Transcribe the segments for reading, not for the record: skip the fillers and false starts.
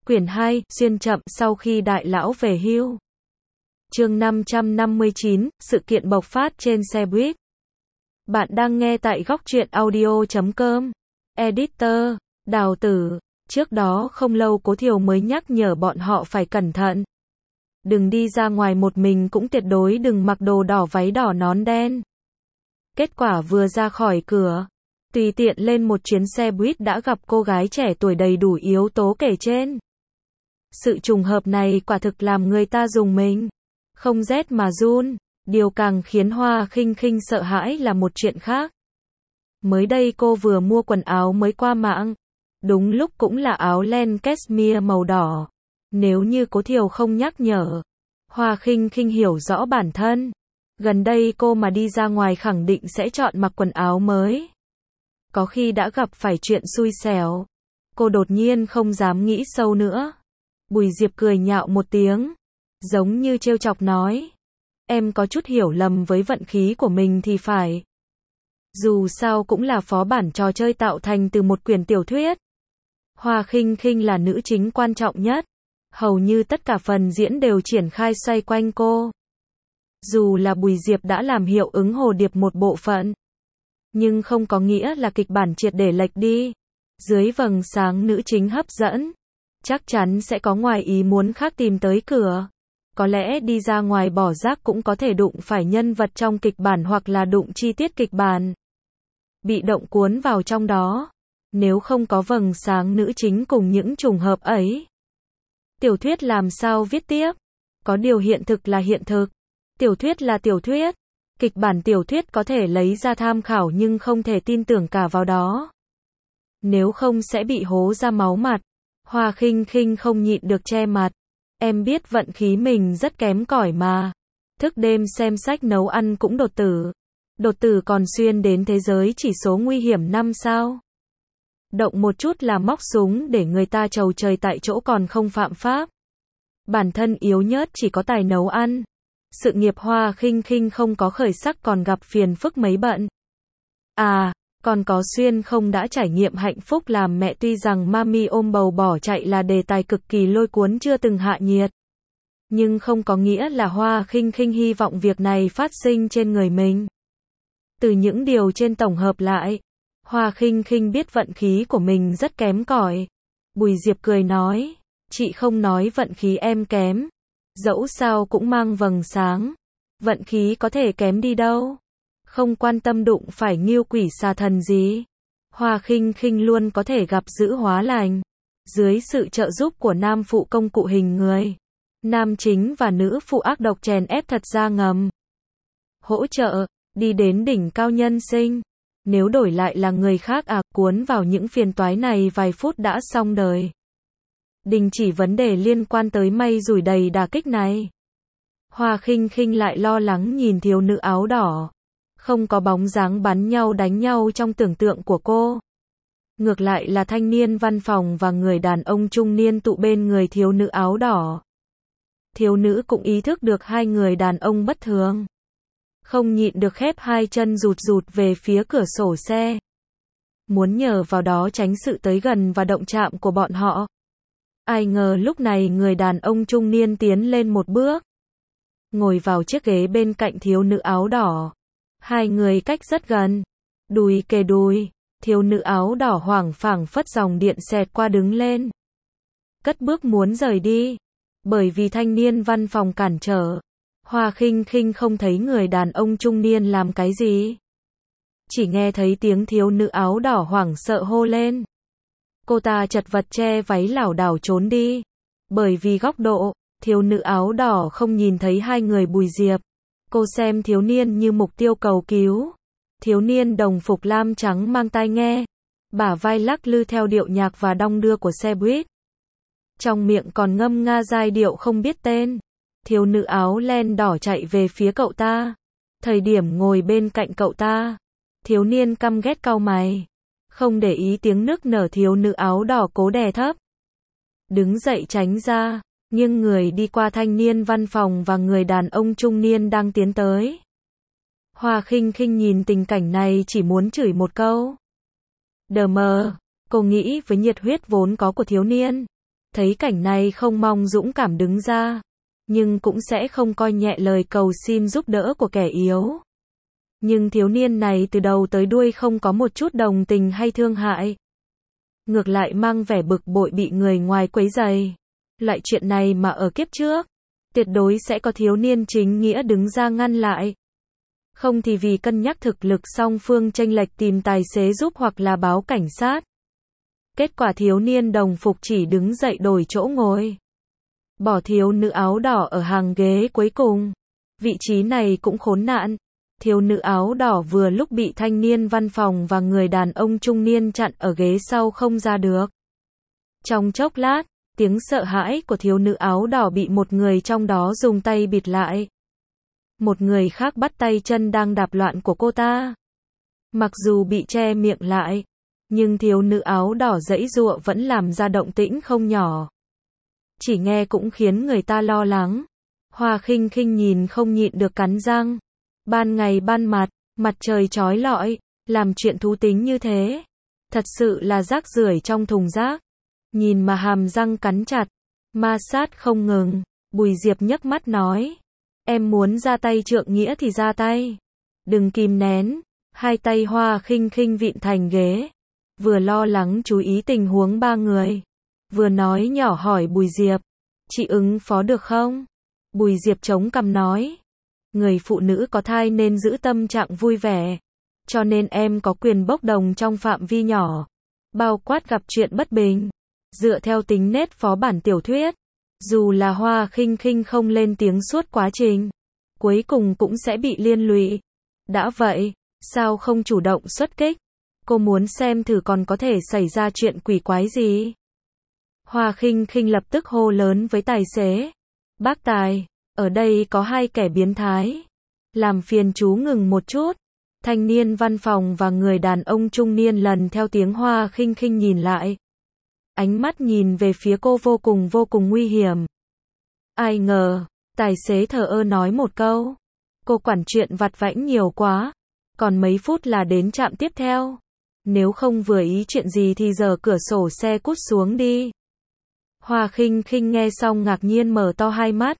Quyển 2, xuyên chậm sau khi đại lão về hưu. Chương 559, sự kiện bộc phát trên xe buýt. Bạn đang nghe tại góc truyện audio.com. Editor, Đào Tử. Trước đó không lâu Cố Thiều mới nhắc nhở bọn họ phải cẩn thận. Đừng đi ra ngoài một mình, cũng tuyệt đối đừng mặc đồ đỏ váy đỏ nón đen. Kết quả vừa ra khỏi cửa, tùy tiện lên một chuyến xe buýt đã gặp cô gái trẻ tuổi đầy đủ yếu tố kể trên. Sự trùng hợp này quả thực làm người ta rùng mình, không rét mà run. Điều càng khiến Hoa Khinh Khinh sợ hãi là một chuyện khác. Mới đây cô vừa mua quần áo mới qua mạng, đúng lúc cũng là áo len cashmere màu đỏ. Nếu như Cố Thiều không nhắc nhở, Hoa Khinh Khinh hiểu rõ bản thân, gần đây cô mà đi ra ngoài khẳng định sẽ chọn mặc quần áo mới. Có khi đã gặp phải chuyện xui xẻo. Cô đột nhiên không dám nghĩ sâu nữa. Bùi Diệp cười nhạo một tiếng, giống như trêu chọc nói, em có chút hiểu lầm với vận khí của mình thì phải. Dù sao cũng là phó bản trò chơi tạo thành từ một quyển tiểu thuyết. Hoa Khinh Khinh là nữ chính quan trọng nhất. Hầu như tất cả phần diễn đều triển khai xoay quanh cô. Dù là Bùi Diệp đã làm hiệu ứng hồ điệp một bộ phận, nhưng không có nghĩa là kịch bản triệt để lệch đi. Dưới vầng sáng nữ chính hấp dẫn, chắc chắn sẽ có ngoài ý muốn khác tìm tới cửa. Có lẽ đi ra ngoài bỏ rác cũng có thể đụng phải nhân vật trong kịch bản hoặc là đụng chi tiết kịch bản. Bị động cuốn vào trong đó. Nếu không có vầng sáng nữ chính cùng những trùng hợp ấy, tiểu thuyết làm sao viết tiếp? Có điều hiện thực là hiện thực. Tiểu thuyết là tiểu thuyết. Kịch bản tiểu thuyết có thể lấy ra tham khảo nhưng không thể tin tưởng cả vào đó. Nếu không sẽ bị hố ra máu mặt. Hoa Khinh Khinh không nhịn được che mặt. Em biết vận khí mình rất kém cỏi mà. Thức đêm xem sách nấu ăn cũng đột tử. Đột tử còn xuyên đến thế giới chỉ số nguy hiểm 5 sao. Động một chút là móc súng để người ta trầu trời tại chỗ còn không phạm pháp. Bản thân yếu nhớt chỉ có tài nấu ăn. Sự nghiệp Hoa Khinh Khinh không có khởi sắc còn gặp phiền phức mấy bận. À, còn có xuyên không đã trải nghiệm hạnh phúc làm mẹ, tuy rằng mami ôm bầu bỏ chạy là đề tài cực kỳ lôi cuốn chưa từng hạ nhiệt. Nhưng không có nghĩa là Hoa Khinh Khinh hy vọng việc này phát sinh trên người mình. Từ những điều trên tổng hợp lại, Hoa Khinh Khinh biết vận khí của mình rất kém cỏi. Bùi Diệp cười nói, chị không nói vận khí em kém. Dẫu sao cũng mang vầng sáng. Vận khí có thể kém đi đâu. Không quan tâm đụng phải nghêu quỷ xà thần gì. Hoa Khinh Khinh luôn có thể gặp dữ hóa lành. Dưới sự trợ giúp của nam phụ công cụ hình người, nam chính và nữ phụ ác độc chèn ép thật ra ngầm. Hỗ trợ, đi đến đỉnh cao nhân sinh. Nếu đổi lại là người khác cuốn vào những phiền toái này vài phút đã xong đời. Đình chỉ vấn đề liên quan tới may rủi đầy đả kích này. Hoa Khinh Khinh lại lo lắng nhìn thiếu nữ áo đỏ. Không có bóng dáng bắn nhau đánh nhau trong tưởng tượng của cô. Ngược lại là thanh niên văn phòng và người đàn ông trung niên tụ bên người thiếu nữ áo đỏ. Thiếu nữ cũng ý thức được hai người đàn ông bất thường. Không nhịn được khép hai chân rụt rụt về phía cửa sổ xe. Muốn nhờ vào đó tránh sự tới gần và động chạm của bọn họ. Ai ngờ lúc này người đàn ông trung niên tiến lên một bước, ngồi vào chiếc ghế bên cạnh thiếu nữ áo đỏ. Hai người cách rất gần, đùi kề đùi. Thiếu nữ áo đỏ hoảng phảng phất dòng điện xẹt qua đứng lên, cất bước muốn rời đi. Bởi vì thanh niên văn phòng cản trở, Hoa Khinh Khinh không thấy người đàn ông trung niên làm cái gì. Chỉ nghe thấy tiếng thiếu nữ áo đỏ hoảng sợ hô lên. Cô ta chật vật che váy lảo đảo trốn đi. Bởi vì góc độ, thiếu nữ áo đỏ không nhìn thấy hai người Bùi Diệp. Cô xem thiếu niên như mục tiêu cầu cứu. Thiếu niên đồng phục lam trắng mang tai nghe, bả vai lắc lư theo điệu nhạc và đong đưa của xe buýt. Trong miệng còn ngâm nga giai điệu không biết tên. Thiếu nữ áo len đỏ chạy về phía cậu ta. Thời điểm ngồi bên cạnh cậu ta, thiếu niên căm ghét cau mày. Không để ý tiếng nức nở thiếu nữ áo đỏ cố đè thấp. Đứng dậy tránh ra, nghiêng người đi qua thanh niên văn phòng và người đàn ông trung niên đang tiến tới. Hoa Khinh Khinh nhìn tình cảnh này chỉ muốn chửi một câu. Đờ mờ, cô nghĩ với nhiệt huyết vốn có của thiếu niên. Thấy cảnh này không mong dũng cảm đứng ra, nhưng cũng sẽ không coi nhẹ lời cầu xin giúp đỡ của kẻ yếu. Nhưng thiếu niên này từ đầu tới đuôi không có một chút đồng tình hay thương hại. Ngược lại mang vẻ bực bội bị người ngoài quấy rầy. Loại chuyện này mà ở kiếp trước, tuyệt đối sẽ có thiếu niên chính nghĩa đứng ra ngăn lại. Không thì vì cân nhắc thực lực song phương chênh lệch tìm tài xế giúp hoặc là báo cảnh sát. Kết quả thiếu niên đồng phục chỉ đứng dậy đổi chỗ ngồi. Bỏ thiếu nữ áo đỏ ở hàng ghế cuối cùng. Vị trí này cũng khốn nạn. Thiếu nữ áo đỏ vừa lúc bị thanh niên văn phòng và người đàn ông trung niên chặn ở ghế sau không ra được. Trong chốc lát, tiếng sợ hãi của thiếu nữ áo đỏ bị một người trong đó dùng tay bịt lại. Một người khác bắt tay chân đang đạp loạn của cô ta. Mặc dù bị che miệng lại, nhưng thiếu nữ áo đỏ giãy giụa vẫn làm ra động tĩnh không nhỏ. Chỉ nghe cũng khiến người ta lo lắng. Hoa Khinh Khinh nhìn không nhịn được cắn răng. Ban ngày ban mặt, mặt trời chói lọi, làm chuyện thú tính như thế. Thật sự là rác rưởi trong thùng rác. Nhìn mà hàm răng cắn chặt, ma sát không ngừng. Bùi Diệp nhấc mắt nói. Em muốn ra tay trượng nghĩa thì ra tay. Đừng kìm nén. Hai tay Hoa Khinh Khinh vịn thành ghế. Vừa lo lắng chú ý tình huống ba người. Vừa nói nhỏ hỏi Bùi Diệp. Chị ứng phó được không? Bùi Diệp chống cằm nói. Người phụ nữ có thai nên giữ tâm trạng vui vẻ. Cho nên em có quyền bốc đồng trong phạm vi nhỏ. Bao quát gặp chuyện bất bình. Dựa theo tính nết phó bản tiểu thuyết. Dù là Hoa Khinh Khinh không lên tiếng suốt quá trình, cuối cùng cũng sẽ bị liên lụy. Đã vậy, sao không chủ động xuất kích? Cô muốn xem thử còn có thể xảy ra chuyện quỷ quái gì. Hoa Khinh Khinh lập tức hô lớn với tài xế. Bác Tài, ở đây có hai kẻ biến thái. Làm phiền chú ngừng một chút. Thanh niên văn phòng và người đàn ông trung niên lần theo tiếng Hoa Khinh Khinh nhìn lại. Ánh mắt nhìn về phía cô vô cùng nguy hiểm. Ai ngờ, tài xế thờ ơ nói một câu. Cô quản chuyện vặt vãnh nhiều quá. Còn mấy phút là đến trạm tiếp theo. Nếu không vừa ý chuyện gì thì giờ cửa sổ xe cút xuống đi. Hoa Khinh Khinh nghe xong ngạc nhiên mở to hai mắt.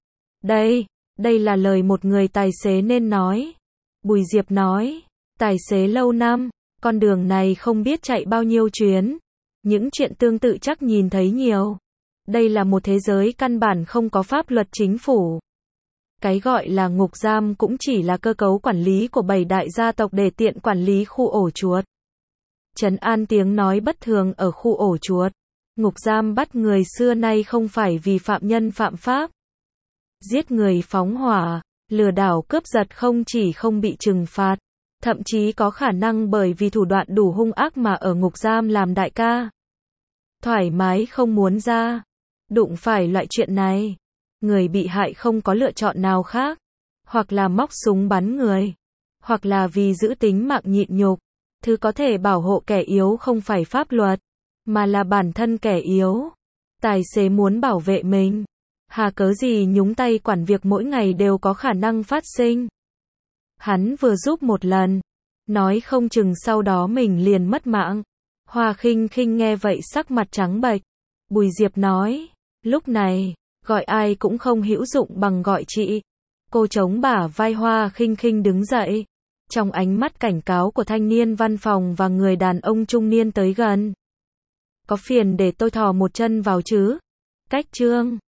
Đây là lời một người tài xế nên nói. Bùi Diệp nói. Tài xế lâu năm, con đường này không biết chạy bao nhiêu chuyến. Những chuyện tương tự chắc nhìn thấy nhiều. Đây là một thế giới căn bản không có pháp luật chính phủ. Cái gọi là ngục giam cũng chỉ là cơ cấu quản lý của 7 đại gia tộc để tiện quản lý khu ổ chuột. Trấn an tiếng nói bất thường ở khu ổ chuột. Ngục giam bắt người xưa nay không phải vì phạm nhân phạm pháp. Giết người phóng hỏa, lừa đảo cướp giật không chỉ không bị trừng phạt, thậm chí có khả năng bởi vì thủ đoạn đủ hung ác mà ở ngục giam làm đại ca. Thoải mái không muốn ra. Đụng phải loại chuyện này, người bị hại không có lựa chọn nào khác. Hoặc là móc súng bắn người, hoặc là vì giữ tính mạng nhịn nhục. Thứ có thể bảo hộ kẻ yếu không phải pháp luật, mà là bản thân kẻ yếu. Tài xế muốn bảo vệ mình. Hà cớ gì nhúng tay quản việc mỗi ngày đều có khả năng phát sinh. Hắn vừa giúp một lần, nói không chừng sau đó mình liền mất mạng. Hoa Khinh Khinh nghe vậy sắc mặt trắng bệch. Bùi Diệp nói, lúc này, gọi ai cũng không hữu dụng bằng gọi chị. Cô chống bả vai Hoa Khinh Khinh đứng dậy. Trong ánh mắt cảnh cáo của thanh niên văn phòng và người đàn ông trung niên tới gần. Có phiền để tôi thò một chân vào chứ? Cách chương